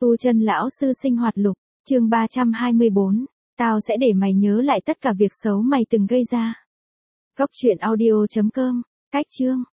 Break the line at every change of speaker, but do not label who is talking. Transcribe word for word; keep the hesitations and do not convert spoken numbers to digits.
Tu Chân lão sư sinh hoạt lục, chương ba trăm hai mươi bốn, tao sẽ để mày nhớ lại tất cả việc xấu mày từng gây ra. Góc truyện audio chấm com, cách chương,